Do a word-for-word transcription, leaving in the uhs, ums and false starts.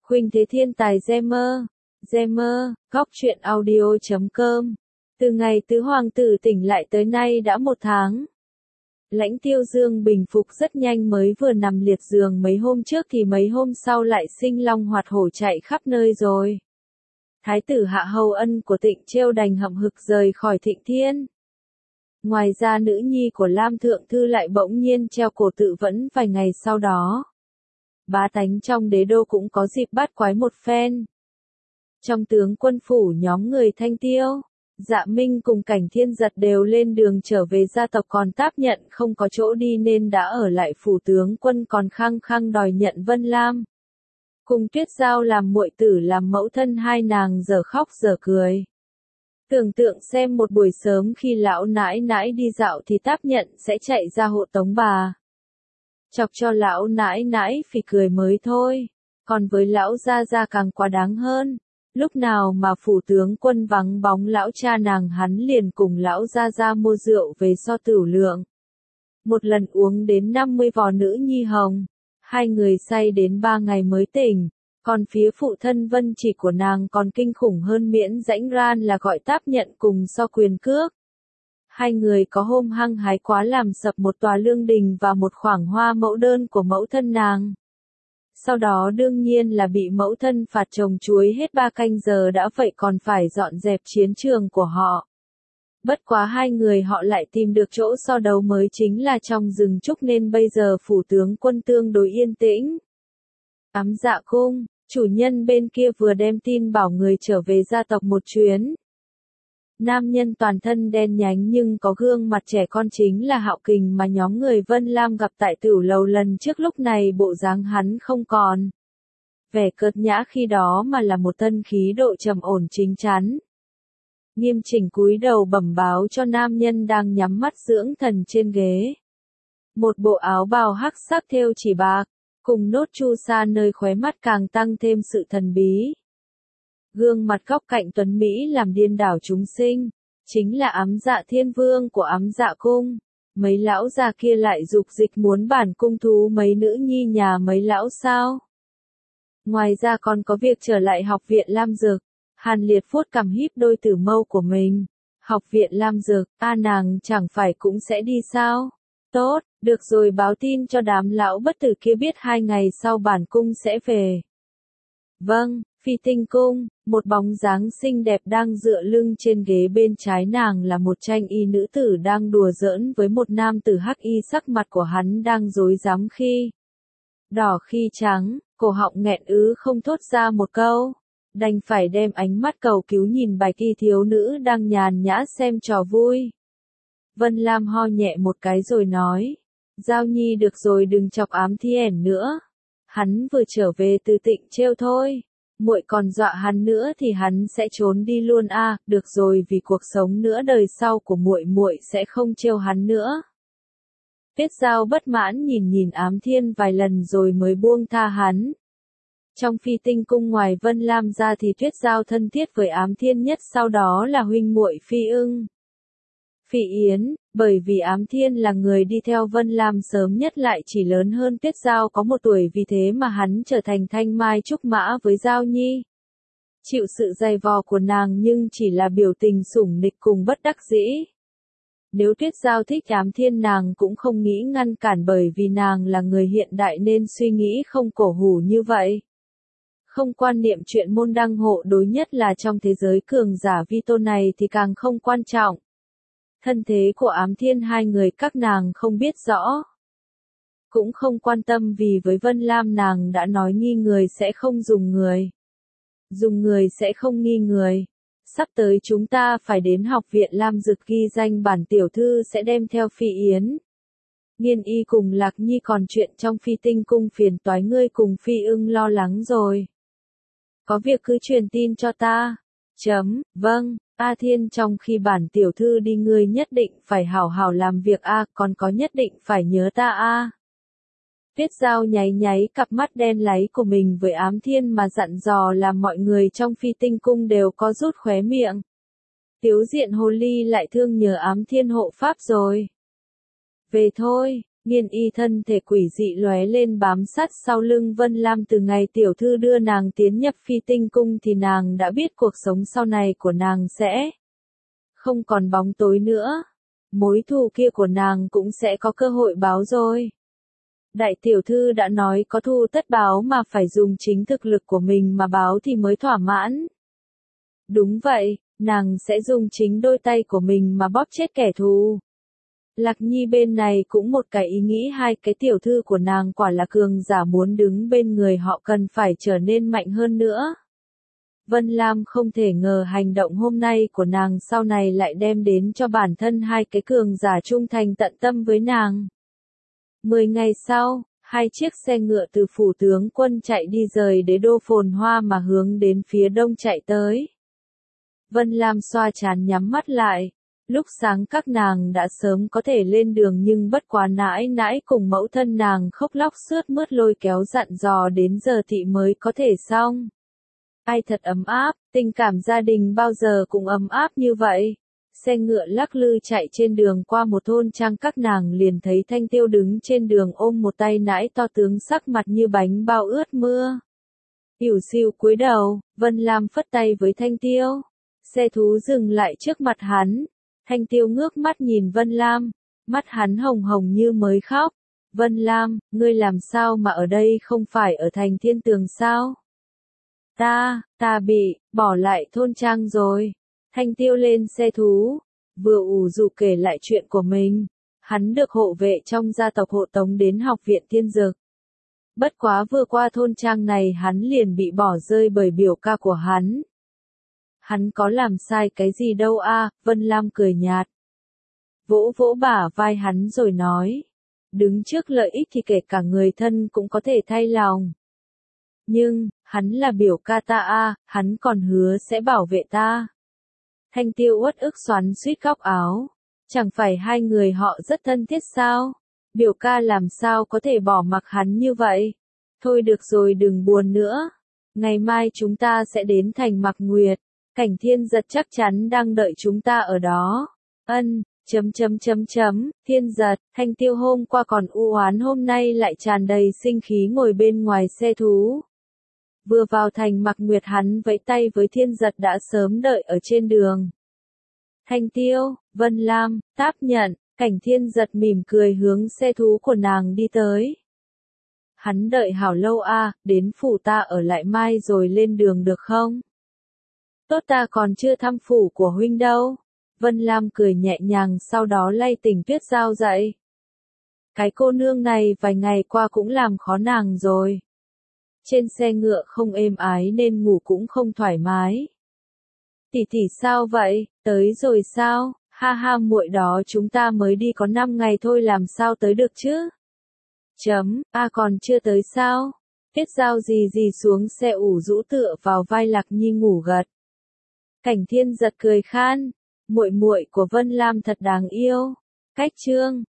Khuynh Thế Thiên Tài Gamer, Gamer, góc truyện audio chấm com. Từ ngày tứ hoàng tử tỉnh lại tới nay đã một tháng. Lãnh Tiêu Dương bình phục rất nhanh, mới vừa nằm liệt giường mấy hôm trước thì mấy hôm sau lại sinh long hoạt hổ chạy khắp nơi rồi. Thái tử Hạ Hầu Ân của Tịnh Chiêu đành hậm hực rời khỏi Thịnh Thiên. Ngoài ra nữ nhi của Lam Thượng Thư lại bỗng nhiên treo cổ tự vẫn vài ngày sau đó. Bá tánh trong đế đô cũng có dịp bắt quái một phen. Trong tướng quân phủ, nhóm người Thanh Tiêu, Dạ Minh cùng Cảnh Thiên Giật đều lên đường trở về gia tộc, còn Táp Nhận không có chỗ đi nên đã ở lại phủ tướng quân, còn khăng khăng đòi nhận Vân Lam. Cùng Tuyết Giao làm muội tử làm mẫu thân, hai nàng giờ khóc giờ cười. Tưởng tượng xem một buổi sớm khi lão nãi nãi đi dạo thì Táp Nhận sẽ chạy ra hộ tống bà. Chọc cho lão nãi nãi phì cười mới thôi. Còn với lão gia gia càng quá đáng hơn. Lúc nào mà phủ tướng quân vắng bóng lão cha nàng, hắn liền cùng lão gia gia mua rượu về so tửu lượng. Một lần uống đến năm mươi vò nữ nhi hồng. Hai người say đến ba ngày mới tỉnh. Còn phía phụ thân Vân Chỉ của nàng còn kinh khủng hơn, miễn rãnh ran là gọi Táp Nhận cùng so quyền cước. Hai người có hôm hăng hái quá làm sập một tòa lương đình và một khoảng hoa mẫu đơn của mẫu thân nàng. Sau đó đương nhiên là bị mẫu thân phạt trồng chuối hết ba canh giờ đã vậy, còn phải dọn dẹp chiến trường của họ. Bất quá hai người họ lại tìm được chỗ so đấu mới, chính là trong rừng trúc, nên bây giờ phủ tướng quân tương đối yên tĩnh. Ám Dạ Cung, chủ nhân bên kia vừa đem tin bảo người trở về gia tộc một chuyến. Nam nhân toàn thân đen nhánh nhưng có gương mặt trẻ con, chính là Hạo Kình mà nhóm người Vân Lam gặp tại tửu lầu lần trước. Lúc này bộ dáng hắn không còn vẻ cợt nhã khi đó, mà là một tân khí độ trầm ổn chính chắn. Nghiêm chỉnh cúi đầu bẩm báo cho nam nhân đang nhắm mắt dưỡng thần trên ghế. Một bộ áo bào hắc sắc thêu chỉ bạc, cùng nốt chu sa nơi khóe mắt càng tăng thêm sự thần bí. Gương mặt góc cạnh tuấn Mỹ làm điên đảo chúng sinh, chính là Ám Dạ Thiên Vương của Ám Dạ Cung. Mấy lão già kia lại dục dịch muốn bản cung thú mấy nữ nhi nhà mấy lão sao. Ngoài ra còn có việc trở lại học viện Lam Dược. Hàn Liệt vuốt cằm híp đôi tử mâu của mình. Học viện Lam Dược, a nàng chẳng phải cũng sẽ đi sao? Tốt, được rồi, báo tin cho đám lão bất tử kia biết hai ngày sau bản cung sẽ về. Vâng. Phi Tinh Cung, một bóng dáng xinh đẹp đang dựa lưng trên ghế, bên trái nàng là một tranh y nữ tử đang đùa giỡn với một nam tử hắc y, sắc mặt của hắn đang rối rắm khi đỏ khi trắng, cổ họng nghẹn ứ không thốt ra một câu, đành phải đem ánh mắt cầu cứu nhìn bạch y thiếu nữ đang nhàn nhã xem trò vui. Vân Lam ho nhẹ một cái rồi nói, Giao Nhi được rồi, đừng chọc Ám Thiên nữa. Hắn vừa trở về từ Tịnh Chiêu thôi. Muội còn dọa hắn nữa thì hắn sẽ trốn đi luôn a. À, được rồi, vì cuộc sống nữa đời sau của muội, muội sẽ không trêu hắn nữa. Tuyết Giao bất mãn nhìn nhìn Ám Thiên vài lần rồi mới buông tha hắn. Trong Phi Tinh Cung ngoài Vân Lam ra thì Tuyết Giao thân thiết với Ám Thiên nhất, sau đó là huynh muội Phi Ưng, Phi Yến, bởi vì Ám Thiên là người đi theo Vân Lam sớm nhất, lại chỉ lớn hơn Tuyết Giao có một tuổi, vì thế mà hắn trở thành thanh mai trúc mã với Giao Nhi. Chịu sự dày vò của nàng nhưng chỉ là biểu tình sủng nịch cùng bất đắc dĩ. Nếu Tuyết Giao thích Ám Thiên, nàng cũng không nghĩ ngăn cản, bởi vì nàng là người hiện đại nên suy nghĩ không cổ hủ như vậy. Không quan niệm chuyện môn đăng hộ đối, nhất là trong thế giới cường giả vi tôn này thì càng không quan trọng. Thân thế của Ám Thiên hai người các nàng không biết rõ. Cũng không quan tâm, vì với Vân Lam nàng đã nói nghi người sẽ không dùng người. Dùng người sẽ không nghi người. Sắp tới chúng ta phải đến học viện Lam Dược ghi danh, bản tiểu thư sẽ đem theo Phi Yến, Nghiên Y cùng Lạc Nhi, còn chuyện trong Phi Tinh Cung phiền toái ngươi cùng Phi Ưng lo lắng rồi. Có việc cứ truyền tin cho ta. Chấm, vâng. A Thiên, trong khi bản tiểu thư đi ngươi nhất định phải hảo hảo làm việc a, còn có nhất định phải nhớ ta a. Tuyết Giao nháy nháy cặp mắt đen láy của mình với Ám Thiên mà dặn dò làm mọi người trong Phi Tinh Cung đều có rút khóe miệng. Tiếu Diện Hồ Ly lại thương nhờ Ám Thiên hộ pháp rồi. Về thôi, Nghiên y thân thể quỷ dị lóe lên bám sát sau lưng Vân Lam. Từ ngày tiểu thư đưa nàng tiến nhập Phi Tinh Cung thì nàng đã biết cuộc sống sau này của nàng sẽ không còn bóng tối nữa. Mối thù kia của nàng cũng sẽ có cơ hội báo rồi. Đại tiểu thư đã nói có thù tất báo mà phải dùng chính thực lực của mình mà báo thì mới thỏa mãn. Đúng vậy, nàng sẽ dùng chính đôi tay của mình mà bóp chết kẻ thù. Lạc Nhi bên này cũng một cái ý nghĩ, hai cái tiểu thư của nàng quả là cường giả, muốn đứng bên người họ cần phải trở nên mạnh hơn nữa. Vân Lam không thể ngờ hành động hôm nay của nàng sau này lại đem đến cho bản thân hai cái cường giả trung thành tận tâm với nàng. Mười ngày sau, hai chiếc xe ngựa từ phủ tướng quân chạy đi rời đế đô phồn hoa mà hướng đến phía đông chạy tới. Vân Lam xoa trán nhắm mắt lại. Lúc sáng các nàng đã sớm có thể lên đường, nhưng bất quá nãi nãi cùng mẫu thân nàng khóc lóc sướt mướt lôi kéo dặn dò đến giờ thị mới có thể xong. Ai thật ấm áp, tình cảm gia đình bao giờ cũng ấm áp như vậy. Xe ngựa lắc lư chạy trên đường qua một thôn trang, các nàng liền thấy Thanh Tiêu đứng trên đường ôm một tay nãi to tướng, sắc mặt như bánh bao ướt mưa. Ỉu xìu cúi đầu, Vân Lam phất tay với Thanh Tiêu. Xe thú dừng lại trước mặt hắn. Thanh Tiêu ngước mắt nhìn Vân Lam, mắt hắn hồng hồng như mới khóc. Vân Lam, ngươi làm sao mà ở đây, không phải ở thành Thiên Tường sao? Ta, ta bị, bỏ lại thôn trang rồi. Thanh Tiêu lên xe thú, vừa ủ rũ kể lại chuyện của mình. Hắn được hộ vệ trong gia tộc hộ tống đến học viện Thiên Dược. Bất quá vừa qua thôn trang này hắn liền bị bỏ rơi bởi biểu ca của hắn. Hắn có làm sai cái gì đâu a? Vân Lam cười nhạt. Vỗ vỗ bả vai hắn rồi nói. Đứng trước lợi ích thì kể cả người thân cũng có thể thay lòng. Nhưng, hắn là biểu ca ta a, hắn còn hứa sẽ bảo vệ ta. Thanh Tiêu uất ức xoắn suýt góc áo. Chẳng phải hai người họ rất thân thiết sao? Biểu ca làm sao có thể bỏ mặc hắn như vậy? Thôi được rồi, đừng buồn nữa. Ngày mai chúng ta sẽ đến thành Mạc Nguyệt. Cảnh Thiên Giật chắc chắn đang đợi chúng ta ở đó. Ân, chấm chấm chấm chấm, Thiên Giật, Thanh Tiêu hôm qua còn u oán, hôm nay lại tràn đầy sinh khí ngồi bên ngoài xe thú. Vừa vào thành Mạc Nguyệt hắn vẫy tay với Thiên Giật đã sớm đợi ở trên đường. Thanh Tiêu, Vân Lam, đáp nhận, Cảnh Thiên Giật mỉm cười hướng xe thú của nàng đi tới. Hắn đợi hảo lâu a, đến phủ ta ở lại mai rồi lên đường được không? Tốt, ta còn chưa thăm phủ của huynh đâu. Vân Lam cười nhẹ nhàng, sau đó lay tỉnh Tuyết Giao dậy. Cái cô nương này vài ngày qua cũng làm khó nàng rồi. Trên xe ngựa không êm ái nên ngủ cũng không thoải mái. Tỷ tỷ sao vậy, tới rồi sao? Ha ha, muội đó chúng ta mới đi có năm ngày thôi, làm sao tới được chứ? Chấm, a còn chưa tới sao? Tuyết Giao gì gì xuống xe ủ rũ tựa vào vai Lạc Nhi ngủ gật. Cảnh Thiên Giật cười khan, muội muội của Vân Lam thật đáng yêu. Cách chương